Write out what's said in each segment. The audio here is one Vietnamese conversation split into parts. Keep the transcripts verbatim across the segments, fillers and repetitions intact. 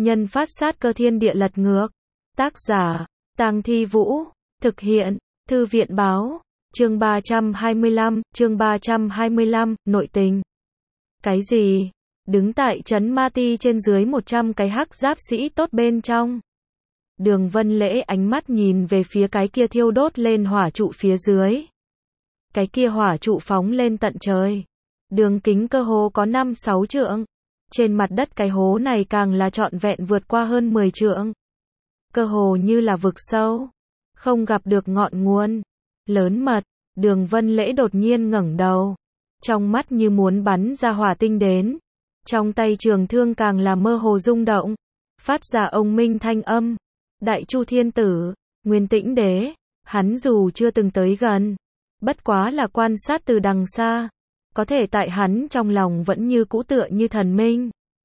Nhân phát sát cơ thiên địa lật ngược. Tác giả, Tang Thi Vũ. Thực hiện, Thư viện Báo. Chương ba trăm hai mươi lăm, chương ba trăm hai mươi lăm, nội tình. Cái gì? Đứng tại trấn Ma Ti trên dưới một trăm cái hắc giáp sĩ tốt bên trong. Đường Vân Lễ ánh mắt nhìn về phía cái kia thiêu đốt lên hỏa trụ phía dưới. Cái kia hỏa trụ phóng lên tận trời. Đường kính cơ hồ có năm sáu trượng. Trên mặt đất cái hố này càng là trọn vẹn vượt qua hơn mười trượng. Cơ hồ như là vực sâu. Không gặp được ngọn nguồn. Lớn mật, Đường Vân Lễ đột nhiên ngẩng đầu. Trong mắt như muốn bắn ra hỏa tinh đến. Trong tay trường thương càng là mơ hồ rung động. Phát ra ông minh thanh âm. Đại Chu Thiên Tử, Nguyên Tĩnh Đế, hắn dù chưa từng tới gần. Bất quá là quan sát từ đằng xa. Có thể tại hắn trong lòng vẫn như cũ tựa như thần minh.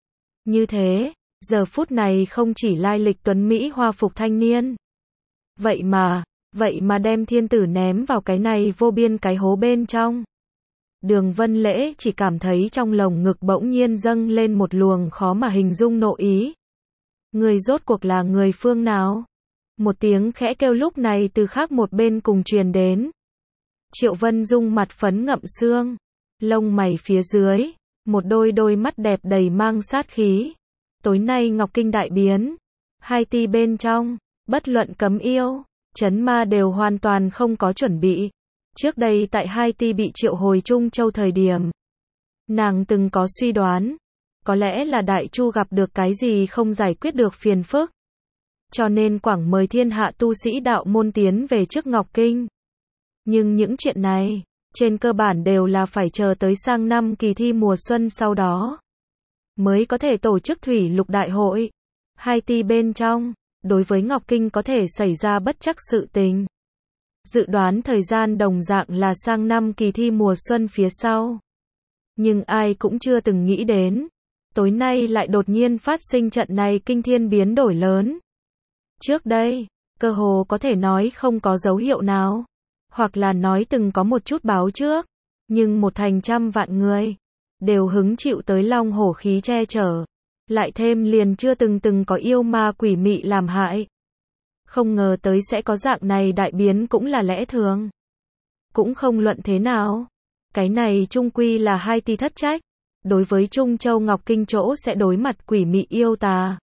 Như thế, giờ phút này không chỉ lai lịch tuấn Mỹ hoa phục thanh niên. Vậy mà, vậy mà đem thiên tử ném vào cái này vô biên cái hố bên trong. Đường Vân Lễ chỉ cảm thấy trong lồng ngực bỗng nhiên dâng lên một luồng khó mà hình dung nội ý. Người rốt cuộc là người phương nào? Một tiếng khẽ kêu lúc này từ khác một bên cùng truyền đến. Triệu Vân Dung mặt phấn ngậm xương, lông mày phía dưới, một đôi đôi mắt đẹp đầy mang sát khí. Tối nay Ngọc Kinh đại biến, hai ti bên trong, bất luận cấm yêu, trấn ma đều hoàn toàn không có chuẩn bị. Trước đây tại hai ti bị triệu hồi Trung Châu thời điểm, nàng từng có suy đoán, có lẽ là Đại Chu gặp được cái gì không giải quyết được phiền phức. Cho nên quảng mời thiên hạ tu sĩ đạo môn tiến về trước Ngọc Kinh. Nhưng những chuyện này, trên cơ bản đều là phải chờ tới sang năm kỳ thi mùa xuân sau đó, mới có thể tổ chức thủy lục đại hội. Hai ti bên trong, đối với Ngọc Kinh có thể xảy ra bất trắc sự tình. Dự đoán thời gian đồng dạng là sang năm kỳ thi mùa xuân phía sau. Nhưng ai cũng chưa từng nghĩ đến. Tối nay lại đột nhiên phát sinh trận này kinh thiên biến đổi lớn. Trước đây, cơ hồ có thể nói không có dấu hiệu nào. Hoặc là nói từng có một chút báo trước. Nhưng một thành trăm vạn người, đều hứng chịu tới long hổ khí che chở. Lại thêm liền chưa từng từng có yêu ma quỷ mị làm hại. Không ngờ tới sẽ có dạng này đại biến cũng là lẽ thường. Cũng không luận thế nào. Cái này chung quy là hai ti thất trách. Đối với Trung Châu Ngọc Kinh chỗ sẽ đối mặt quỷ mị yêu tà.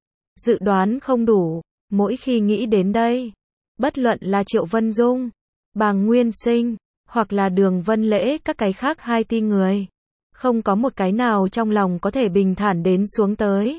Dự đoán không đủ. Mỗi khi nghĩ đến đây, bất luận là Triệu Vân Dung, Bàng Nguyên Sinh, hoặc là Đường Vân Lễ các cái khác hai ti người, không có một cái nào trong lòng có thể bình thản đến xuống tới.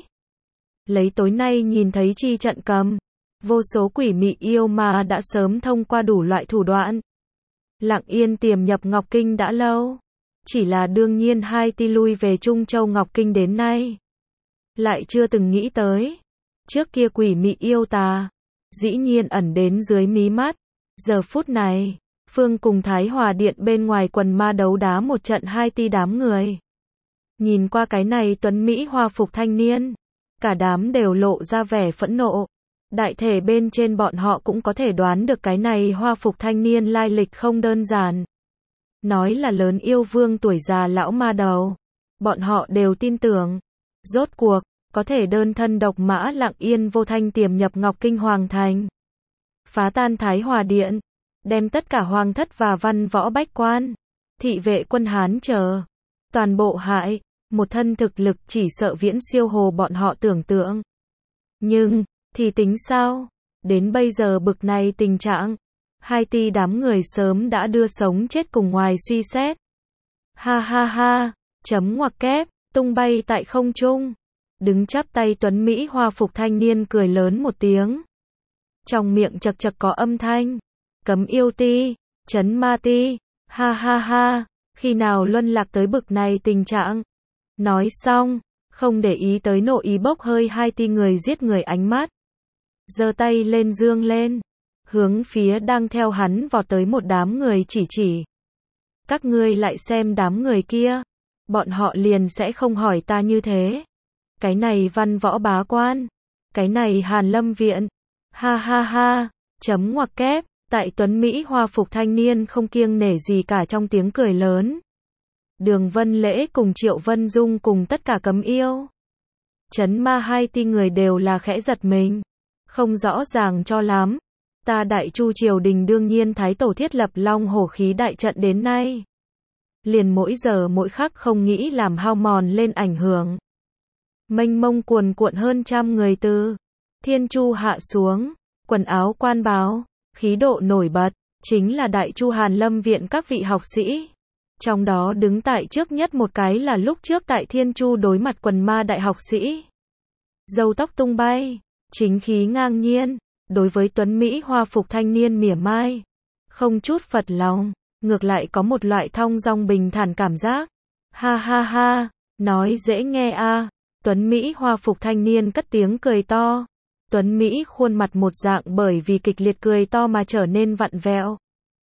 Lấy tối nay nhìn thấy chi trận cầm, vô số quỷ mị yêu mà đã sớm thông qua đủ loại thủ đoạn. Lặng yên tiềm nhập Ngọc Kinh đã lâu. Chỉ là đương nhiên hai ti lui về Trung Châu Ngọc Kinh đến nay. Lại chưa từng nghĩ tới. Trước kia quỷ mị yêu tà, dĩ nhiên ẩn đến dưới mí mắt. Giờ phút này, Phương cùng Thái Hòa Điện bên ngoài quần ma đấu đá một trận hai ti đám người. Nhìn qua cái này tuấn Mỹ hoa phục thanh niên, cả đám đều lộ ra vẻ phẫn nộ. Đại thể bên trên bọn họ cũng có thể đoán được cái này hoa phục thanh niên lai lịch không đơn giản. Nói là lớn yêu vương tuổi già lão ma đầu. Bọn họ đều tin tưởng. Rốt cuộc, có thể đơn thân độc mã lặng yên vô thanh tiềm nhập Ngọc Kinh Hoàng Thành. Phá tan Thái Hòa Điện. Đem tất cả hoàng thất và văn võ bách quan, thị vệ quân Hán chờ. Toàn bộ hại. Một thân thực lực chỉ sợ viễn siêu hồ bọn họ tưởng tượng. Nhưng, thì tính sao? Đến bây giờ bực này tình trạng. Hai ti đám người sớm đã đưa sống chết cùng ngoài suy xét. Ha ha ha, chấm ngoặc kép, tung bay tại không trung. Đứng chắp tay tuấn Mỹ hoa phục thanh niên cười lớn một tiếng. Trong miệng chật chật có âm thanh. Cấm yêu ti, trấn ma ti, ha ha ha, khi nào luân lạc tới bực này tình trạng. Nói xong, không để ý tới nội ý bốc hơi hai ti người giết người ánh mắt. Giơ tay lên dương lên. Hướng phía đang theo hắn vọt tới một đám người chỉ chỉ. Các ngươi lại xem đám người kia. Bọn họ liền sẽ không hỏi ta như thế. Cái này văn võ bá quan. Cái này Hàn Lâm Viện. Ha ha ha. Chấm ngoặc kép. Tại tuấn Mỹ hoa phục thanh niên không kiêng nể gì cả trong tiếng cười lớn. Đường Vân Lễ cùng Triệu Vân Dung cùng tất cả cấm yêu. Trấn Ma hai ti người đều là khẽ giật mình. Không rõ ràng cho lắm. Ta Đại Chu triều đình đương nhiên Thái Tổ thiết lập Long Hổ khí đại trận đến nay. Liền mỗi giờ mỗi khắc không nghĩ làm hao mòn lên ảnh hưởng. Mênh mông cuồn cuộn hơn trăm người từ Thiên Chu hạ xuống, quần áo quan báo, khí độ nổi bật, chính là Đại Chu Hàn Lâm viện các vị học sĩ. Trong đó đứng tại trước nhất một cái là lúc trước tại Thiên Chu đối mặt quần ma đại học sĩ. Râu tóc tung bay, chính khí ngang nhiên, đối với tuấn Mỹ hoa phục thanh niên mỉa mai. Không chút phật lòng, ngược lại có một loại thong dong bình thản cảm giác. Ha ha ha, nói dễ nghe a. Tuấn Mỹ hoa phục thanh niên cất tiếng cười to. Tuấn Mỹ khuôn mặt một dạng bởi vì kịch liệt cười to mà trở nên vặn vẹo.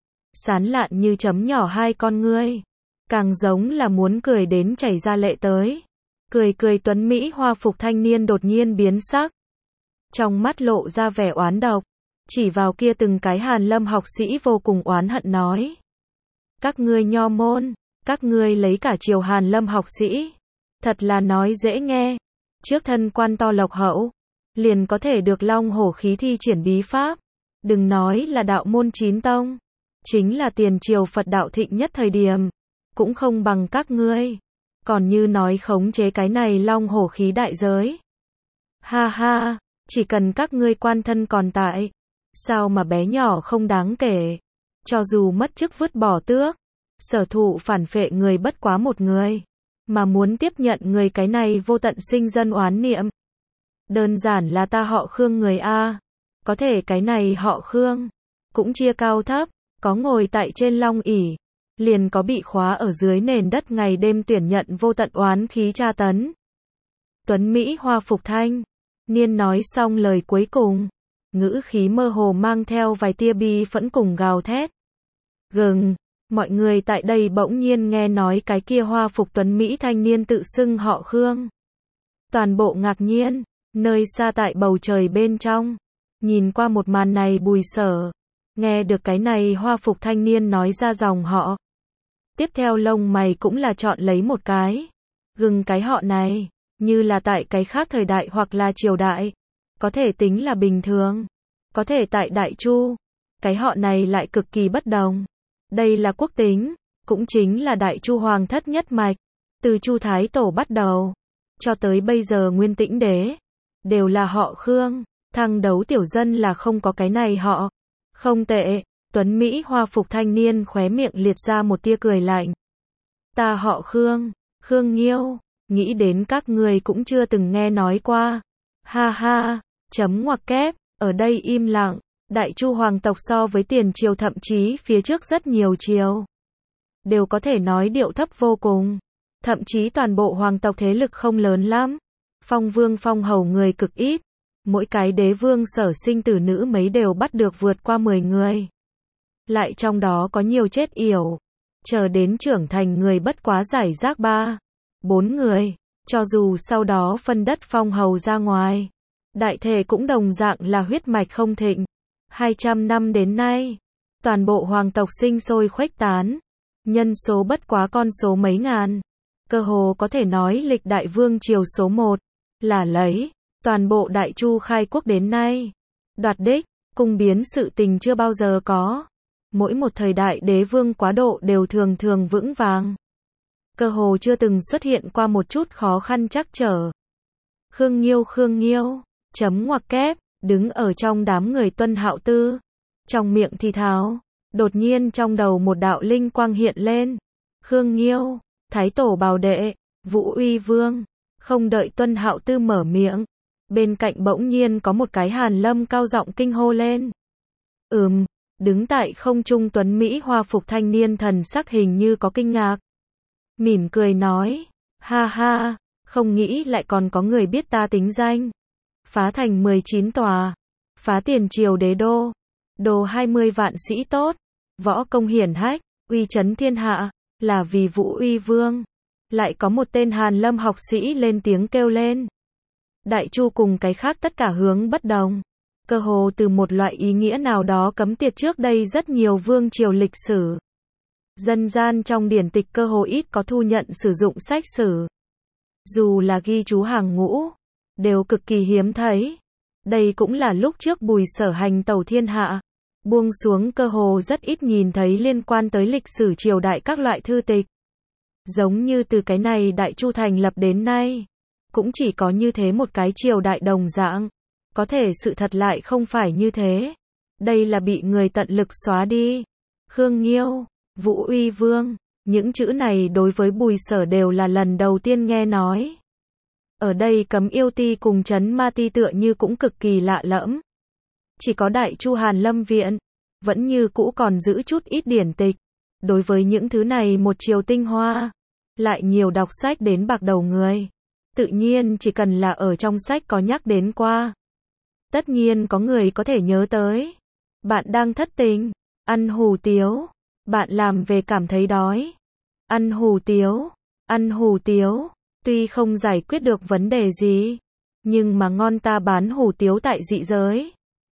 Sán lạn như chấm nhỏ hai con ngươi. Càng giống là muốn cười đến chảy ra lệ tới. Cười cười Tuấn Mỹ hoa phục thanh niên đột nhiên biến sắc. Trong mắt lộ ra vẻ oán độc. Chỉ vào kia từng cái Hàn Lâm học sĩ vô cùng oán hận nói. Các ngươi nho môn, các ngươi lấy cả triều Hàn Lâm học sĩ. Thật là nói dễ nghe. Trước thân quan to lộc hậu, liền có thể được Long Hổ khí thi triển bí pháp. Đừng nói là đạo môn chín tông. Chính là tiền triều Phật đạo thịnh nhất thời điểm. Cũng không bằng các ngươi. Còn như nói khống chế cái này Long Hổ khí đại giới. Ha ha, chỉ cần các ngươi quan thân còn tại. Sao mà bé nhỏ không đáng kể. Cho dù mất chức vứt bỏ tước. Sở thụ phản phệ người bất quá một người. Mà muốn tiếp nhận người cái này vô tận sinh dân oán niệm. Đơn giản là ta họ Khương người A. Có thể cái này họ Khương. Cũng chia cao thấp. Có ngồi tại trên long ỷ, liền có bị khóa ở dưới nền đất ngày đêm tuyển nhận vô tận oán khí tra tấn. Tuấn Mỹ hoa phục thanh niên nói xong lời cuối cùng, ngữ khí mơ hồ mang theo vài tia bi phẫn cùng gào thét. Gừng, mọi người tại đây bỗng nhiên nghe nói cái kia hoa phục Tuấn Mỹ thanh niên tự xưng họ Khương. Toàn bộ ngạc nhiên, nơi xa tại bầu trời bên trong, nhìn qua một màn này Bùi Sở. Nghe được cái này hoa phục thanh niên nói ra dòng họ. Tiếp theo lông mày cũng là chọn lấy một cái. Gừng cái họ này, như là tại cái khác thời đại hoặc là triều đại. Có thể tính là bình thường. Có thể tại Đại Chu. Cái họ này lại cực kỳ bất đồng. Đây là quốc tính. Cũng chính là Đại Chu hoàng thất nhất mạch. Từ Chu Thái Tổ bắt đầu. Cho tới bây giờ Nguyên Tĩnh Đế. Đều là họ Khương. Thăng đấu tiểu dân là không có cái này họ. Không tệ, Tuấn Mỹ hoa phục thanh niên khóe miệng liệt ra một tia cười lạnh. Ta họ Khương, Khương Nghiêu, nghĩ đến các người cũng chưa từng nghe nói qua. Ha ha, chấm ngoặc kép, ở đây im lặng, Đại Chu hoàng tộc so với tiền triều thậm chí phía trước rất nhiều triều. Đều có thể nói điệu thấp vô cùng. Thậm chí toàn bộ hoàng tộc thế lực không lớn lắm. Phong vương phong hầu người cực ít. Mỗi cái đế vương sở sinh tử nữ mấy đều bắt được vượt qua mười người. Lại trong đó có nhiều chết yểu. Chờ đến trưởng thành người bất quá giải rác ba, bốn người. Cho dù sau đó phân đất phong hầu ra ngoài. Đại thể cũng đồng dạng là huyết mạch không thịnh. hai trăm năm đến nay. Toàn bộ hoàng tộc sinh sôi khuếch tán. Nhân số bất quá con số mấy ngàn. Cơ hồ có thể nói lịch đại vương triều số một. Là lấy. Toàn bộ Đại Chu khai quốc đến nay, đoạt đích, cung biến sự tình chưa bao giờ có. Mỗi một thời đại đế vương quá độ đều thường thường vững vàng. Cơ hồ chưa từng xuất hiện qua một chút khó khăn trắc trở. Khương Nghiêu Khương Nghiêu, chấm ngoặc kép, đứng ở trong đám người Tuân Hạo Tư. Trong miệng thì thào, đột nhiên trong đầu một đạo linh quang hiện lên. Khương Nghiêu, Thái Tổ bào đệ, Vũ Uy Vương. Không đợi Tuân Hạo Tư mở miệng. Bên cạnh bỗng nhiên có một cái Hàn Lâm cao giọng kinh hô lên. Ừm, đứng tại không trung Tuấn Mỹ hoa phục thanh niên thần sắc hình như có kinh ngạc. Mỉm cười nói, ha ha, không nghĩ lại còn có người biết ta tính danh. Phá thành mười chín tòa, phá tiền triều đế đô, đồ hai mươi vạn sĩ tốt, võ công hiển hách, uy chấn thiên hạ, là vì Vũ Uy Vương. Lại có một tên Hàn Lâm học sĩ lên tiếng kêu lên. Đại Chu cùng cái khác tất cả hướng bất đồng. Cơ hồ từ một loại ý nghĩa nào đó cấm tiệt trước đây rất nhiều vương triều lịch sử. Dân gian trong điển tịch cơ hồ ít có thu nhận sử dụng sách sử. Dù là ghi chú hàng ngũ, đều cực kỳ hiếm thấy. Đây cũng là lúc trước Bùi Sở hành tẩu thiên hạ, buông xuống cơ hồ rất ít nhìn thấy liên quan tới lịch sử triều đại các loại thư tịch. Giống như từ cái này Đại Chu thành lập đến nay, cũng chỉ có như thế một cái triều đại đồng dạng. Có thể sự thật lại không phải như thế. Đây là bị người tận lực xóa đi. Khương Nghiêu, Vũ Uy Vương, những chữ này đối với Bùi Sở đều là lần đầu tiên nghe nói. Ở đây Cấm Yêu Ti cùng Trấn Ma Ti tựa như cũng cực kỳ lạ lẫm. Chỉ có Đại Chu Hàn Lâm Viện, vẫn như cũ còn giữ chút ít điển tịch. Đối với những thứ này một chiều tinh hoa, lại nhiều đọc sách đến bạc đầu người. Tự nhiên chỉ cần là ở trong sách có nhắc đến qua, tất nhiên có người có thể nhớ tới. Bạn đang thất tình, ăn hủ tiếu, bạn làm về cảm thấy đói, ăn hủ tiếu, ăn hủ tiếu, tuy không giải quyết được vấn đề gì, nhưng mà ngon ta bán hủ tiếu tại dị giới.